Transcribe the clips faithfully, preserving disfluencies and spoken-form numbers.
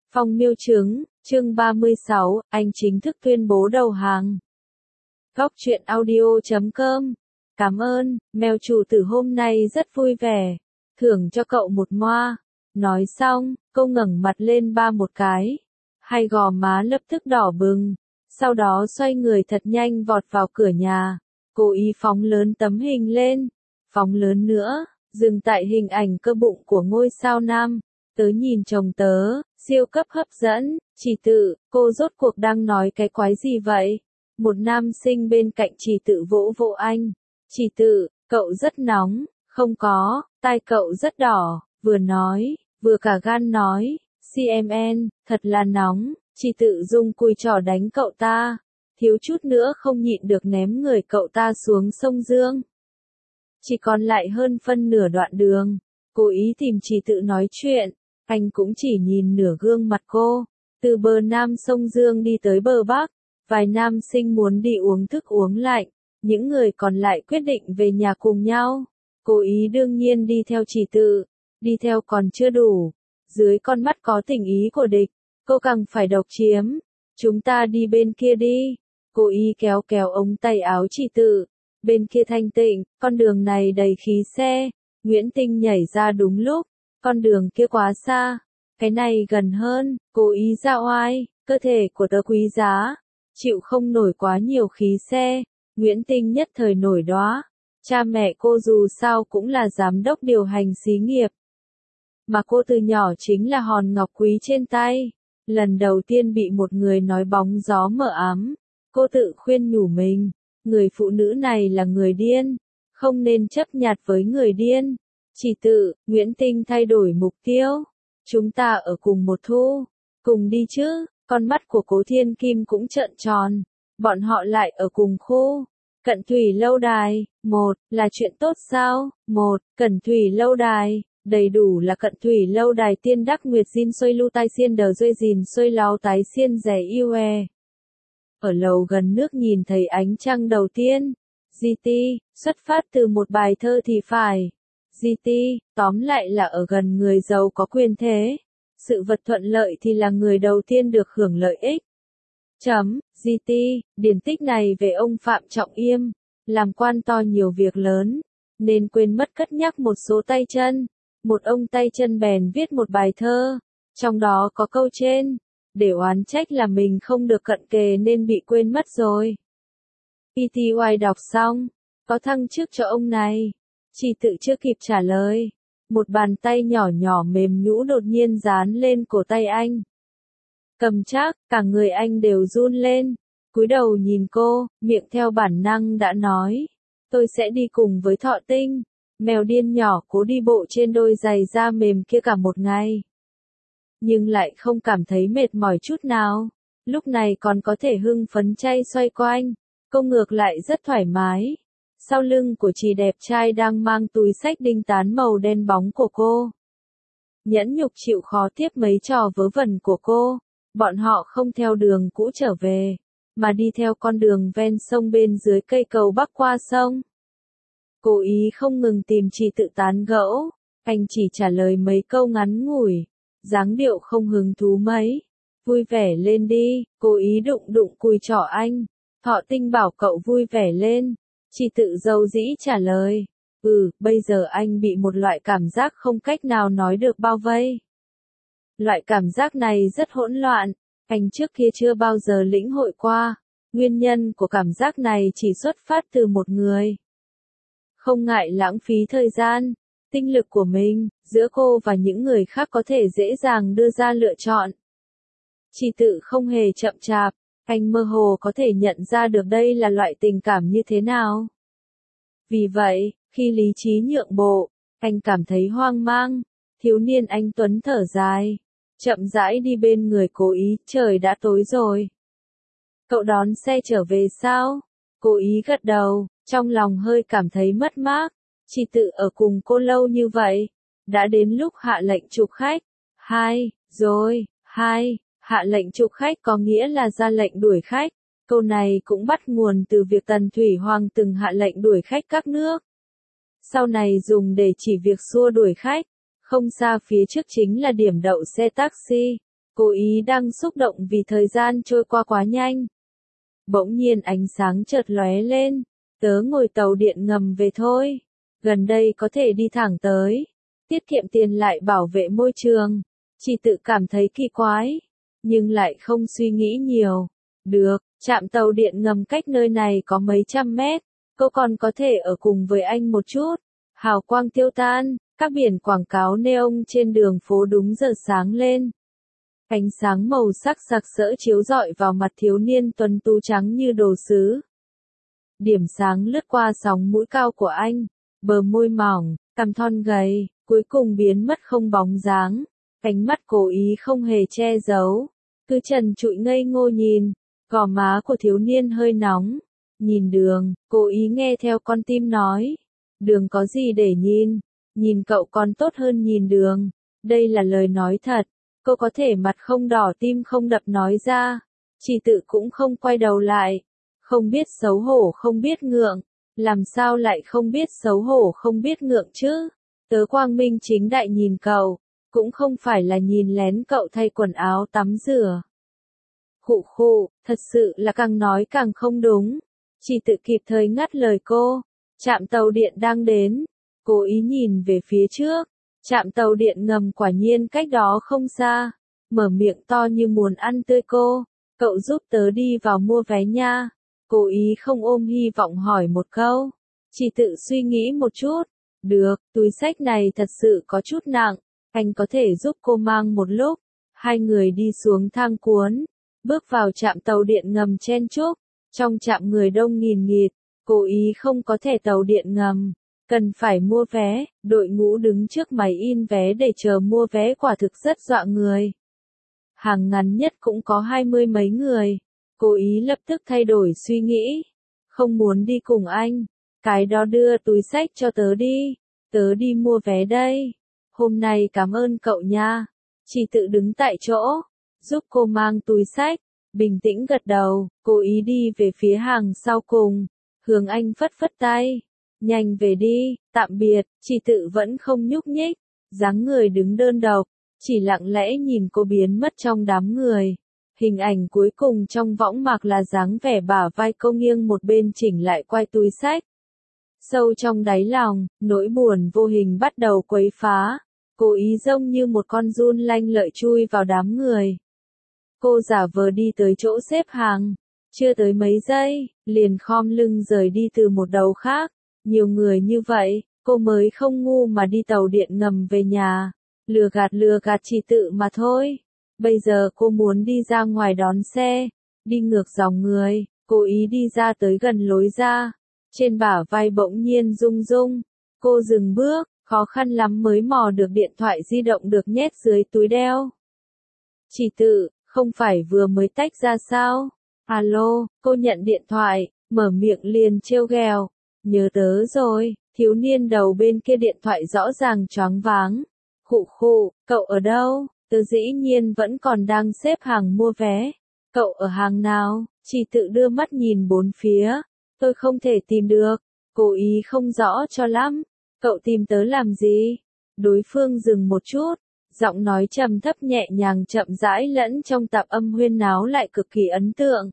Phong miêu trứng, chương ba mươi sáu, anh chính thức tuyên bố đầu hàng. Góc truyện audio chấm com. Cảm ơn, mèo chủ tử hôm nay rất vui vẻ. Thưởng cho cậu một moa. Nói xong, cô ngẩng mặt lên ba một cái. Hai gò má lập tức đỏ bừng. Sau đó xoay người thật nhanh vọt vào cửa nhà. Cố ý phóng lớn tấm hình lên. Phóng lớn nữa, dừng tại hình ảnh cơ bụng của ngôi sao nam. Tớ nhìn chồng tớ, siêu cấp hấp dẫn, chỉ tự, cô rốt cuộc đang nói cái quái gì vậy? Một nam sinh bên cạnh chỉ tự vỗ vỗ anh. Chỉ tự, cậu rất nóng, không có, tai cậu rất đỏ, vừa nói, vừa cả gan nói, xê em en, thật là nóng, chỉ tự dùng cùi trỏ đánh cậu ta. Thiếu chút nữa không nhịn được ném người cậu ta xuống sông Dương. Chỉ còn lại hơn phân nửa đoạn đường, cố ý tìm chỉ tự nói chuyện. Anh cũng chỉ nhìn nửa gương mặt cô, từ bờ nam sông Dương đi tới bờ bắc, vài nam sinh muốn đi uống thức uống lạnh, những người còn lại quyết định về nhà cùng nhau. Cố ý đương nhiên đi theo chỉ tự, đi theo còn chưa đủ, dưới con mắt có tình ý của địch, cô càng phải độc chiếm. Chúng ta đi bên kia đi, cố ý kéo kéo ống tay áo chỉ tự, bên kia thanh tịnh, con đường này đầy khí xe, Nguyễn Tinh nhảy ra đúng lúc. Con đường kia quá xa, cái này gần hơn, cố ý ra oai, cơ thể của tớ quý giá, chịu không nổi quá nhiều khí xe. Nguyễn Tinh nhất thời nổi đóa, cha mẹ cô dù sao cũng là giám đốc điều hành xí nghiệp. Mà cô từ nhỏ chính là hòn ngọc quý trên tay, lần đầu tiên bị một người nói bóng gió mờ ám, cô tự khuyên nhủ mình, người phụ nữ này là người điên, không nên chấp nhặt với người điên. Chỉ tự, Nguyễn Tinh thay đổi mục tiêu. Chúng ta ở cùng một thu. Cùng đi chứ, con mắt của Cố Thiên Kim cũng trợn tròn. Bọn họ lại ở cùng khu. Cận Thủy lâu đài, một, là chuyện tốt sao? Một, Cận Thủy lâu đài, đầy đủ là Cận Thủy lâu đài tiên đắc nguyệt jin xoay lưu tai xiên đờ duy dìn xoay láo tái xiên rẻ yêu e. Ở lầu gần nước nhìn thấy ánh trăng đầu tiên. giê tê, xuất phát từ một bài thơ thì phải. giê tê, tóm lại là ở gần người giàu có quyền thế. Sự vật thuận lợi thì là người đầu tiên được hưởng lợi ích. Chấm, giê tê, điển tích này về ông Phạm Trọng Yêm, làm quan to nhiều việc lớn, nên quên mất cất nhắc một số tay chân. Một ông tay chân bèn viết một bài thơ, trong đó có câu trên, để oán trách là mình không được cận kề nên bị quên mất rồi. pê tê i đọc xong, có thăng chức cho ông này. Chỉ tự chưa kịp trả lời, một bàn tay nhỏ nhỏ mềm nhũ đột nhiên dán lên cổ tay anh. Cầm chắc, cả người anh đều run lên, cúi đầu nhìn cô, miệng theo bản năng đã nói, tôi sẽ đi cùng với Thọ Tinh. Mèo điên nhỏ cố đi bộ trên đôi giày da mềm kia cả một ngày. Nhưng lại không cảm thấy mệt mỏi chút nào, lúc này còn có thể hưng phấn chay xoay quanh, cô ngược lại rất thoải mái. Sau lưng của chị đẹp trai đang mang túi xách đinh tán màu đen bóng của cô. Nhẫn nhục chịu khó tiếp mấy trò vớ vẩn của cô. Bọn họ không theo đường cũ trở về, mà đi theo con đường ven sông bên dưới cây cầu bắc qua sông. Cố ý không ngừng tìm chị tự tán gẫu, anh chỉ trả lời mấy câu ngắn ngủi, dáng điệu không hứng thú mấy. Vui vẻ lên đi, cố ý đụng đụng cùi trỏ anh. Thọ Tinh bảo cậu vui vẻ lên. Chỉ tự dâu dĩ trả lời, ừ, bây giờ anh bị một loại cảm giác không cách nào nói được bao vây. Loại cảm giác này rất hỗn loạn, anh trước kia chưa bao giờ lĩnh hội qua, nguyên nhân của cảm giác này chỉ xuất phát từ một người. Không ngại lãng phí thời gian, tinh lực của mình, giữa cô và những người khác có thể dễ dàng đưa ra lựa chọn. Chỉ tự không hề chậm chạp. Anh mơ hồ có thể nhận ra được đây là loại tình cảm như thế nào. Vì vậy, khi lý trí nhượng bộ, anh cảm thấy hoang mang. Thiếu niên anh Tuấn thở dài, chậm rãi đi bên người Cố ý, trời đã tối rồi. Cậu đón xe trở về sao? Cố ý gật đầu, trong lòng hơi cảm thấy mất mát. Chỉ tự ở cùng cô lâu như vậy, đã đến lúc hạ lệnh chụp khách. Hai, rồi, hai. Hạ lệnh chụp khách có nghĩa là ra lệnh đuổi khách. Câu này cũng bắt nguồn từ việc Tần Thủy Hoàng từng hạ lệnh đuổi khách các nước. Sau này dùng để chỉ việc xua đuổi khách. Không xa phía trước chính là điểm đậu xe taxi. Cô ý đang xúc động vì thời gian trôi qua quá nhanh. Bỗng nhiên ánh sáng chợt lóe lên, tớ ngồi tàu điện ngầm về thôi. Gần đây có thể đi thẳng tới, tiết kiệm tiền lại bảo vệ môi trường. Chỉ tự cảm thấy kỳ quái, nhưng lại không suy nghĩ nhiều. Được, trạm tàu điện ngầm cách nơi này có mấy trăm mét, cô còn có thể ở cùng với anh một chút. Hào quang tiêu tan, các biển quảng cáo neon trên đường phố đúng giờ sáng lên. Ánh sáng màu sắc sặc sỡ chiếu rọi vào mặt thiếu niên tuấn tú trắng như đồ sứ. Điểm sáng lướt qua sóng mũi cao của anh, bờ môi mỏng, cằm thon gầy, cuối cùng biến mất không bóng dáng. Cánh mắt cố ý không hề che giấu, cứ trần trụi ngây ngô nhìn, gò má của thiếu niên hơi nóng. Nhìn đường, cố ý nghe theo con tim nói. Đường có gì để nhìn, nhìn cậu còn tốt hơn nhìn đường. Đây là lời nói thật, cô có thể mặt không đỏ tim không đập nói ra. Chỉ tự cũng không quay đầu lại, không biết xấu hổ không biết ngượng, làm sao lại không biết xấu hổ không biết ngượng chứ. Tớ quang minh chính đại nhìn cậu, cũng không phải là nhìn lén cậu thay quần áo tắm rửa. Khụ khụ, thật sự là càng nói càng không đúng. Chỉ tự kịp thời ngắt lời cô. Trạm tàu điện đang đến. Cố ý nhìn về phía trước. Trạm tàu điện ngầm quả nhiên cách đó không xa. Mở miệng to như muốn ăn tươi cô. Cậu giúp tớ đi vào mua vé nha. Cố ý không ôm hy vọng hỏi một câu. Chỉ tự suy nghĩ một chút. Được, túi xách này thật sự có chút nặng. Anh có thể giúp cô mang một lúc. Hai người đi xuống thang cuốn. Bước vào trạm tàu điện ngầm chen chúc. Trong trạm người đông nghìn nghịt. Cố ý không có thẻ tàu điện ngầm. Cần phải mua vé. Đội ngũ đứng trước máy in vé để chờ mua vé quả thực rất dọa người. Hàng ngắn nhất cũng có hai mươi mấy người. Cố ý lập tức thay đổi suy nghĩ. Không muốn đi cùng anh. Cái đó đưa túi xách cho tớ đi. Tớ đi mua vé đây. Hôm nay cảm ơn cậu nha. Chỉ tự đứng tại chỗ, giúp cô mang túi xách, bình tĩnh gật đầu, cố ý đi về phía hàng sau cùng, hướng anh phất phất tay. Nhanh về đi, tạm biệt, chỉ tự vẫn không nhúc nhích, dáng người đứng đơn độc, chỉ lặng lẽ nhìn cô biến mất trong đám người. Hình ảnh cuối cùng trong võng mạc là dáng vẻ bả vai cô nghiêng một bên chỉnh lại quai túi xách. Sâu trong đáy lòng, nỗi buồn vô hình bắt đầu quấy phá. Cố ý giống như một con giun lanh lợi chui vào đám người. Cô giả vờ đi tới chỗ xếp hàng. Chưa tới mấy giây, liền khom lưng rời đi từ một đầu khác. Nhiều người như vậy, cô mới không ngu mà đi tàu điện ngầm về nhà. Lừa gạt lừa gạt chỉ tự mà thôi. Bây giờ cô muốn đi ra ngoài đón xe. Đi ngược dòng người, cố ý đi ra tới gần lối ra. Trên bả vai bỗng nhiên rung rung. Cô dừng bước. Khó khăn lắm mới mò được điện thoại di động được nhét dưới túi đeo. Chỉ tự, không phải vừa mới tách ra sao? Alo, cô nhận điện thoại, mở miệng liền trêu ghẹo. Nhớ tớ rồi, thiếu niên đầu bên kia điện thoại rõ ràng choáng váng. Khụ khụ, cậu ở đâu? Tớ dĩ nhiên vẫn còn đang xếp hàng mua vé. Cậu ở hàng nào? Chỉ tự đưa mắt nhìn bốn phía. Tôi không thể tìm được. Cố ý không rõ cho lắm. Cậu tìm tớ làm gì? Đối phương dừng một chút, giọng nói trầm thấp nhẹ nhàng chậm rãi lẫn trong tạp âm huyên náo lại cực kỳ ấn tượng.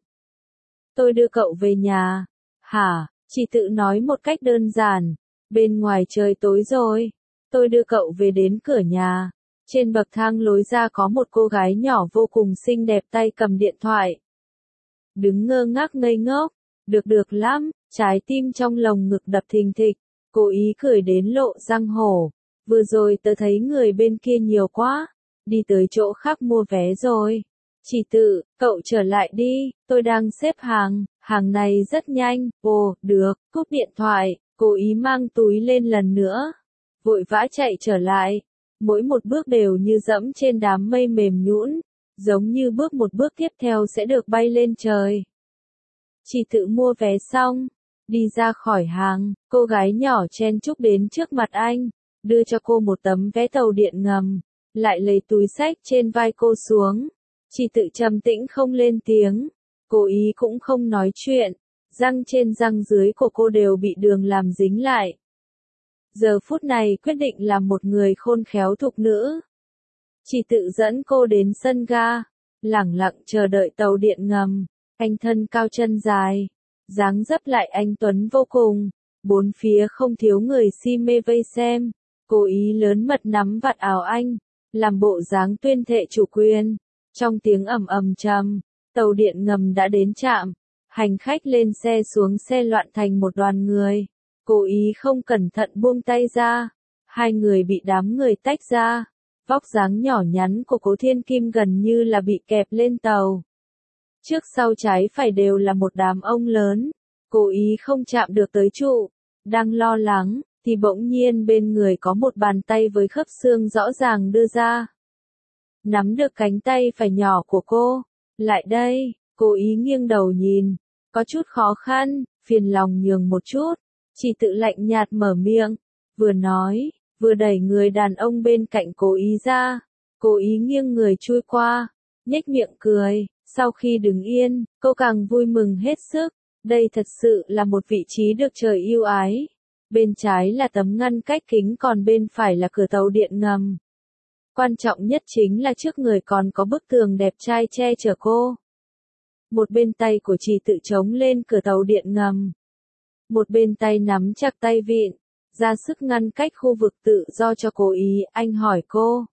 Tôi đưa cậu về nhà. Hả? Chỉ tự nói một cách đơn giản. Bên ngoài trời tối rồi. Tôi đưa cậu về đến cửa nhà. Trên bậc thang lối ra có một cô gái nhỏ vô cùng xinh đẹp tay cầm điện thoại. Đứng ngơ ngác ngây ngốc. Được được lắm, trái tim trong lồng ngực đập thình thịch. Cố ý cười đến lộ răng hổ. Vừa rồi tớ thấy người bên kia nhiều quá. Đi tới chỗ khác mua vé rồi. Chỉ tự, cậu trở lại đi, tôi đang xếp hàng, hàng này rất nhanh. Ồ, được, cúp điện thoại, cố ý mang túi lên lần nữa. Vội vã chạy trở lại. Mỗi một bước đều như dẫm trên đám mây mềm nhũn, giống như bước một bước tiếp theo sẽ được bay lên trời. Chỉ tự mua vé xong. Đi ra khỏi hàng, cô gái nhỏ chen chúc đến trước mặt anh, đưa cho cô một tấm vé tàu điện ngầm, lại lấy túi xách trên vai cô xuống. Chỉ tự trầm tĩnh không lên tiếng, cố ý cũng không nói chuyện, răng trên răng dưới của cô đều bị đường làm dính lại. Giờ phút này quyết định làm một người khôn khéo thục nữ. Chỉ tự dẫn cô đến sân ga, lẳng lặng chờ đợi tàu điện ngầm. Anh thân cao chân dài, dáng dấp lại anh tuấn vô cùng, bốn phía không thiếu người si mê vây xem. Cố ý lớn mật nắm vạt áo anh, làm bộ dáng tuyên thệ chủ quyền. Trong tiếng ầm ầm trầm, tàu điện ngầm đã đến trạm. Hành khách lên xe xuống xe loạn thành một đoàn người. Cố ý không cẩn thận buông tay ra. Hai người bị đám người tách ra. Vóc dáng nhỏ nhắn của Cố Thiên Kim gần như là bị kẹp lên tàu. Trước sau trái phải đều là một đám ông lớn. Cố ý không chạm được tới trụ. Đang lo lắng, thì bỗng nhiên bên người có một bàn tay với khớp xương rõ ràng đưa ra. Nắm được cánh tay phải nhỏ của cô. Lại đây, cố ý nghiêng đầu nhìn. Có chút khó khăn, phiền lòng nhường một chút. Chỉ tự lạnh nhạt mở miệng. Vừa nói, vừa đẩy người đàn ông bên cạnh cố ý ra. Cố ý nghiêng người chui qua, nhếch miệng cười. Sau khi đứng yên, cô càng vui mừng hết sức. Đây thật sự là một vị trí được trời yêu ái. Bên trái là tấm ngăn cách kính còn bên phải là cửa tàu điện ngầm. Quan trọng nhất chính là trước người còn có bức tường đẹp trai che chở cô. Một bên tay của chị tự chống lên cửa tàu điện ngầm. Một bên tay nắm chặt tay vịn, ra sức ngăn cách khu vực tự do cho cố ý. Anh hỏi cô.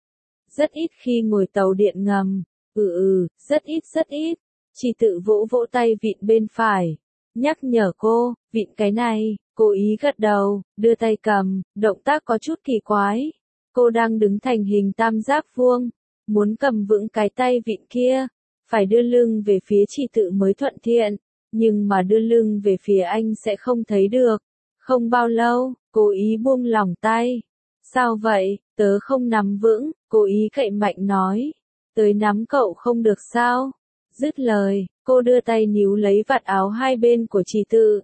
Rất ít khi ngồi tàu điện ngầm. Ừ ừ, rất ít rất ít. Chị tự vỗ vỗ tay vịn bên phải. Nhắc nhở cô, vịn cái này. Cố ý gật đầu, đưa tay cầm, động tác có chút kỳ quái. Cô đang đứng thành hình tam giác vuông, muốn cầm vững cái tay vịn kia, phải đưa lưng về phía chị tự mới thuận tiện, nhưng mà đưa lưng về phía anh sẽ không thấy được. Không bao lâu, cố ý buông lỏng tay. Sao vậy, tớ không nắm vững, cố ý cậy mạnh nói. Tới nắm cậu không được sao? Dứt lời, cô đưa tay níu lấy vạt áo hai bên của chị tự.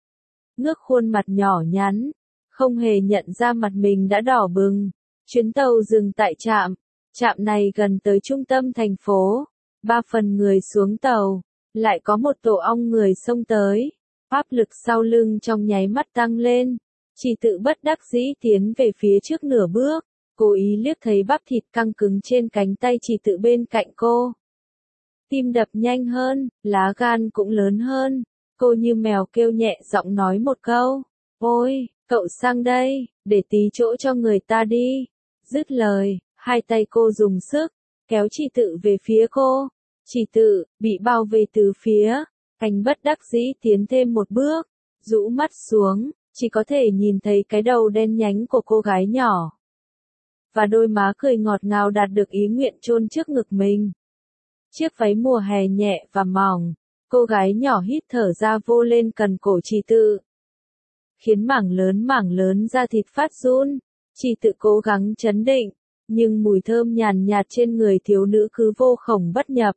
Ngước khuôn mặt nhỏ nhắn, không hề nhận ra mặt mình đã đỏ bừng. Chuyến tàu dừng tại trạm, trạm này gần tới trung tâm thành phố. Ba phần người xuống tàu, lại có một tổ ong người xông tới. Áp lực sau lưng trong nháy mắt tăng lên. Chị tự bất đắc dĩ tiến về phía trước nửa bước, cố ý liếc thấy bắp thịt căng cứng trên cánh tay chị tự bên cạnh cô. Tim đập nhanh hơn, lá gan cũng lớn hơn. Cô như mèo kêu nhẹ giọng nói một câu. Ôi, cậu sang đây, để tí chỗ cho người ta đi. Dứt lời, hai tay cô dùng sức, kéo chị tự về phía cô. Chị tự, bị bao vây từ phía. Anh bất đắc dĩ tiến thêm một bước, rũ mắt xuống, chỉ có thể nhìn thấy cái đầu đen nhánh của cô gái nhỏ. Và đôi má cười ngọt ngào đạt được ý nguyện chôn trước ngực mình. Chiếc váy mùa hè nhẹ và mỏng. Cô gái nhỏ hít thở ra vô lên cần cổ chị tự. Khiến mảng lớn mảng lớn da thịt phát run. Chị tự cố gắng trấn định. Nhưng mùi thơm nhàn nhạt trên người thiếu nữ cứ vô khổng bất nhập.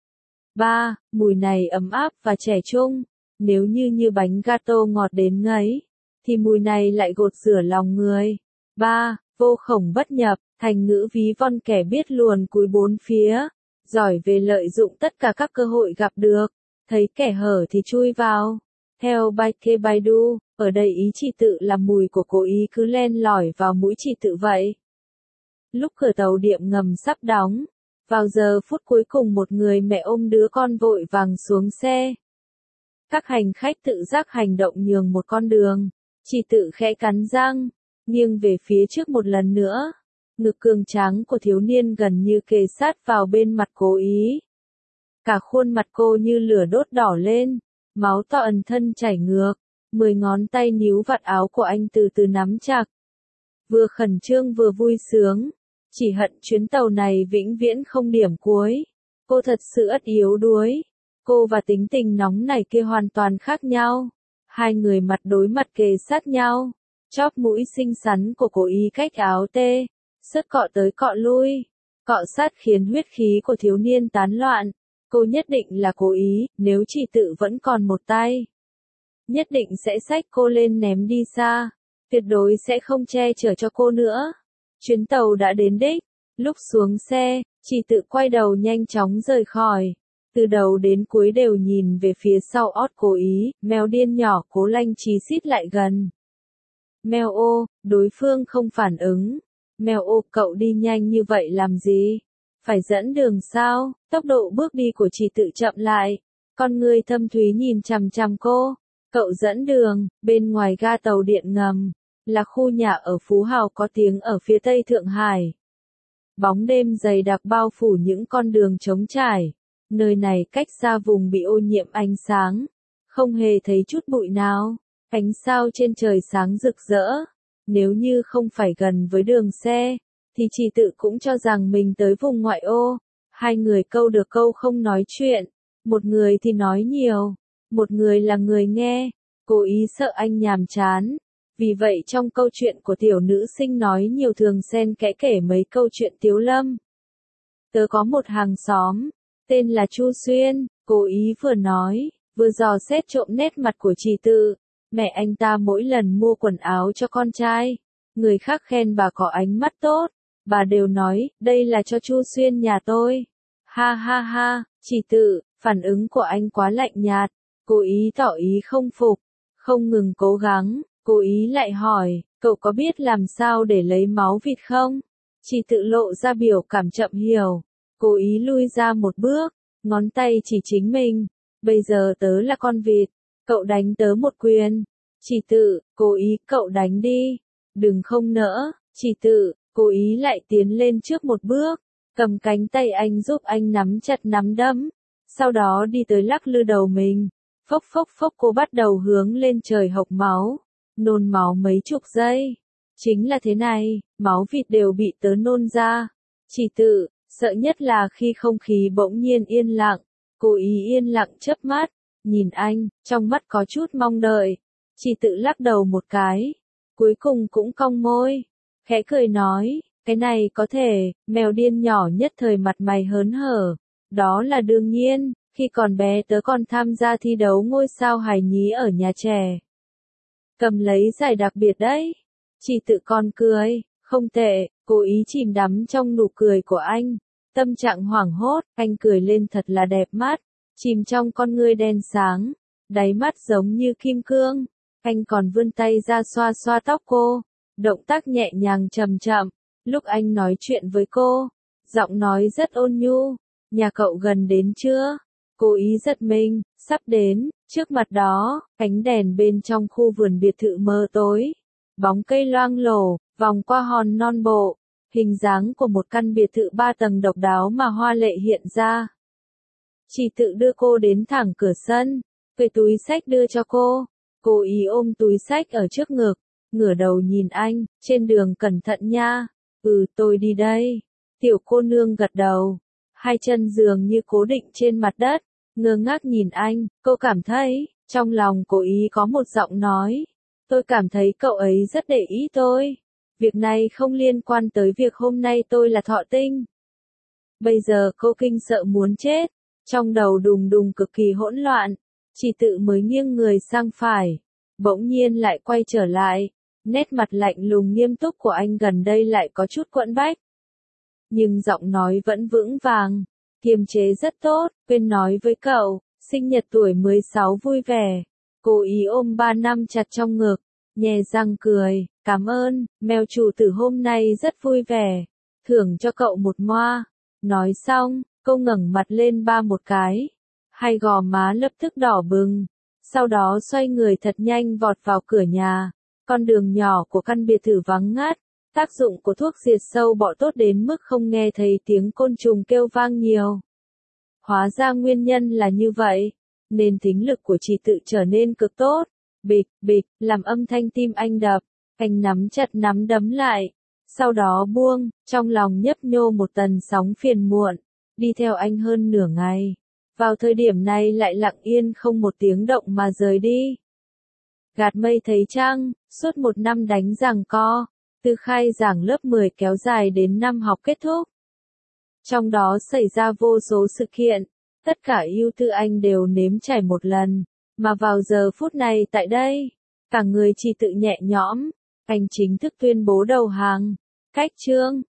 Ba, mùi này ấm áp và trẻ trung. Nếu như như bánh gato ngọt đến ngấy, thì mùi này lại gột rửa lòng người. Ba, vô khổng bất nhập, thành ngữ ví von kẻ biết luồn cúi bốn phía. Giỏi về lợi dụng tất cả các cơ hội gặp được. Thấy kẻ hở thì chui vào. Theo Baike Baidu, ở đây ý chị tự là mùi của cố ý cứ len lỏi vào mũi chị tự vậy. Lúc cửa tàu điện ngầm sắp đóng, vào giờ phút cuối cùng một người mẹ ôm đứa con vội vàng xuống xe. Các hành khách tự giác hành động nhường một con đường. Chị tự khẽ cắn răng, nghiêng về phía trước một lần nữa. Ngực cường tráng của thiếu niên gần như kề sát vào bên mặt cố ý. Cả khuôn mặt cô như lửa đốt đỏ lên, máu to ẩn thân chảy ngược, mười ngón tay níu vạt áo của anh từ từ nắm chặt. Vừa khẩn trương vừa vui sướng, chỉ hận chuyến tàu này vĩnh viễn không điểm cuối. Cô thật sự ất yếu đuối. Cô và tính tình nóng nảy kia hoàn toàn khác nhau. Hai người mặt đối mặt kề sát nhau. Chóp mũi xinh xắn của cố ý cách áo tê, sứt cọ tới cọ lui. Cọ sát khiến huyết khí của thiếu niên tán loạn. Cô nhất định là cố ý, nếu chị tự vẫn còn một tay. Nhất định sẽ xách cô lên ném đi xa. Tuyệt đối sẽ không che chở cho cô nữa. Chuyến tàu đã đến đích. Lúc xuống xe, chị tự quay đầu nhanh chóng rời khỏi. Từ đầu đến cuối đều nhìn về phía sau ót cố ý, mèo điên nhỏ cố lanh trí xít lại gần. Mèo ô, đối phương không phản ứng. Mèo ô, cậu đi nhanh như vậy làm gì? Phải dẫn đường sao? Tốc độ bước đi của chị tự chậm lại. Con người thâm thúy nhìn chằm chằm cô. Cậu dẫn đường, bên ngoài ga tàu điện ngầm, là khu nhà ở Phú Hào có tiếng ở phía tây Thượng Hải. Bóng đêm dày đặc bao phủ những con đường trống trải. Nơi này cách xa vùng bị ô nhiễm ánh sáng. Không hề thấy chút bụi nào. Ánh sao trên trời sáng rực rỡ. Nếu như không phải gần với đường xe, thì chị tự cũng cho rằng mình tới vùng ngoại ô. Hai người câu được câu không nói chuyện. Một người thì nói nhiều. Một người là người nghe. Cố ý sợ anh nhàm chán. Vì vậy trong câu chuyện của tiểu nữ sinh nói nhiều thường xen kẽ kể mấy câu chuyện tiếu lâm. Tớ có một hàng xóm, tên là Chu Xuyên, cố ý vừa nói, vừa dò xét trộm nét mặt của chị Tự. Mẹ anh ta mỗi lần mua quần áo cho con trai, người khác khen bà có ánh mắt tốt, bà đều nói, đây là cho Chu Xuyên nhà tôi. Ha ha ha, chị Tự, phản ứng của anh quá lạnh nhạt, cố ý tỏ ý không phục, không ngừng cố gắng, cố ý lại hỏi, cậu có biết làm sao để lấy máu vịt không? Chị Tự lộ ra biểu cảm chậm hiểu, cố ý lui ra một bước, ngón tay chỉ chính mình, bây giờ tớ là con vịt, cậu đánh tớ một quyền. Chị Tự, cố ý, cậu đánh đi, đừng không nỡ. Chị Tự, cố ý lại tiến lên trước một bước, cầm cánh tay anh giúp anh nắm chặt nắm đấm, sau đó đi tới lắc lư đầu mình, phốc phốc phốc cô bắt đầu hướng lên trời hộc máu, nôn máu mấy chục giây. Chính là thế này, máu vịt đều bị tớ nôn ra. Chị Tự, sợ nhất là khi không khí bỗng nhiên yên lặng, cố ý yên lặng chớp mắt, nhìn anh, trong mắt có chút mong đợi. Chị Tự lắc đầu một cái, cuối cùng cũng cong môi, khẽ cười nói, cái này có thể. Mèo điên nhỏ nhất thời mặt mày hớn hở, đó là đương nhiên, khi còn bé tớ còn tham gia thi đấu ngôi sao hài nhí ở nhà trẻ. Cầm lấy giải đặc biệt đấy. Chị Tự con cười, không tệ, cố ý chìm đắm trong nụ cười của anh, tâm trạng hoảng hốt, anh cười lên thật là đẹp mắt, chìm trong con ngươi đen sáng, đáy mắt giống như kim cương. Anh còn vươn tay ra xoa xoa tóc cô, động tác nhẹ nhàng chậm chậm. Lúc anh nói chuyện với cô, giọng nói rất ôn nhu, nhà cậu gần đến chưa? Cố ý giật mình, sắp đến. Trước mặt đó, ánh đèn bên trong khu vườn biệt thự mờ tối, bóng cây loang lổ, vòng qua hòn non bộ, hình dáng của một căn biệt thự ba tầng độc đáo mà hoa lệ hiện ra. Chị Tự đưa cô đến thẳng cửa sân, cây túi xách đưa cho cô. Cố ý ôm túi xách ở trước ngực, ngửa đầu nhìn anh, trên đường cẩn thận nha. Ừ, tôi đi đây. Tiểu cô nương gật đầu, hai chân dường như cố định trên mặt đất, ngơ ngác nhìn anh. Cô cảm thấy, trong lòng cố ý có một giọng nói, tôi cảm thấy cậu ấy rất để ý tôi. Việc này không liên quan tới việc hôm nay tôi là thọ tinh. Bây giờ cô kinh sợ muốn chết, trong đầu đùng đùng cực kỳ hỗn loạn. Chị Tự mới nghiêng người sang phải, bỗng nhiên lại quay trở lại, nét mặt lạnh lùng nghiêm túc của anh gần đây lại có chút quẫn bách. Nhưng giọng nói vẫn vững vàng, kiềm chế rất tốt, quên nói với cậu, sinh nhật tuổi mười sáu vui vẻ. Cố ý ôm ba năm chặt trong ngực, nhè răng cười, cảm ơn, mèo chủ tử hôm nay rất vui vẻ, thưởng cho cậu một moa. Nói xong, cô ngẩng mặt lên ba một cái. Hai gò má lập tức đỏ bừng, sau đó xoay người thật nhanh vọt vào cửa nhà. Con đường nhỏ của căn biệt thự vắng ngắt, tác dụng của thuốc diệt sâu bọ tốt đến mức không nghe thấy tiếng côn trùng kêu vang nhiều. Hóa ra nguyên nhân là như vậy, nên thính lực của chị Tự trở nên cực tốt. Bịch, bịch, làm âm thanh tim anh đập, anh nắm chặt nắm đấm lại, sau đó buông, trong lòng nhấp nhô một tần sóng phiền muộn, đi theo anh hơn nửa ngày. Vào thời điểm này lại lặng yên không một tiếng động mà rời đi. Gạt mây thấy trăng, suốt một năm đánh giằng co, từ khai giảng lớp mười kéo dài đến năm học kết thúc. Trong đó xảy ra vô số sự kiện, tất cả ưu tư anh đều nếm trải một lần, mà vào giờ phút này tại đây, cả người chị Tự nhẹ nhõm, anh chính thức tuyên bố đầu hàng. Cách chương